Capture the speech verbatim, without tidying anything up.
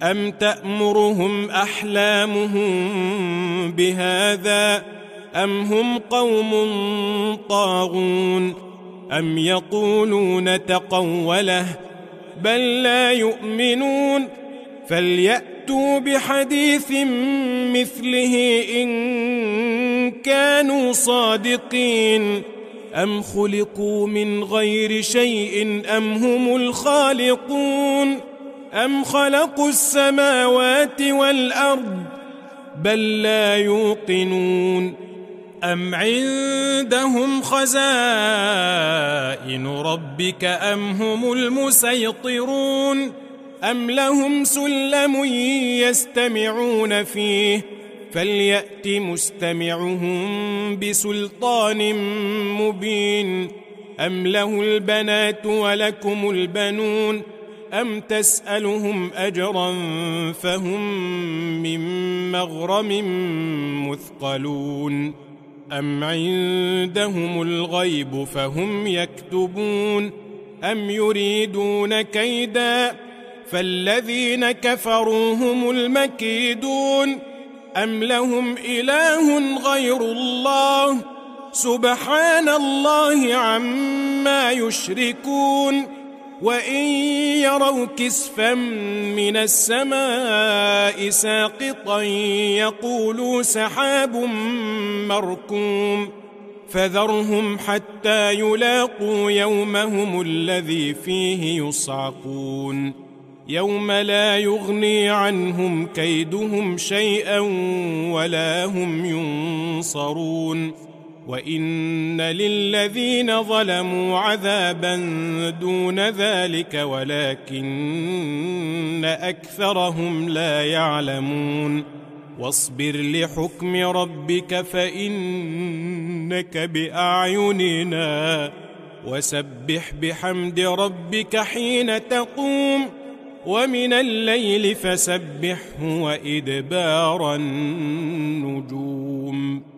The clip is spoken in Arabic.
أم تأمرهم أحلامهم بهذا أم هم قوم طاغون أم يقولون تقوله بل لا يؤمنون فليأتوا بحديث مثله إن كانوا صادقين أم خلقوا من غير شيء أم هم الخالقون أم خلقوا السماوات والأرض بل لا يوقنون أم عندهم خزائن ربك أم هم المسيطرون أم لهم سلم يستمعون فيه فليأت مستمعهم بسلطان مبين أم له البنات ولكم البنون أم تسألهم أجرا فهم من مغرم مثقلون أم عندهم الغيب فهم يكتبون أم يريدون كيدا فالذين كفروا هم المكيدون أم لهم إله غير الله سبحان الله عما يشركون وإن يروا كسفا من السماء ساقطا يقولوا سحاب مركوم فذرهم حتى يلاقوا يومهم الذي فيه يصعقون يوم لا يغني عنهم كيدهم شيئا ولا هم ينصرون وإن للذين ظلموا عذابا دون ذلك ولكن أكثرهم لا يعلمون واصبر لحكم ربك فإنك بأعيننا وسبح بحمد ربك حين تقوم ومن الليل فسبحه وإدبار النجوم.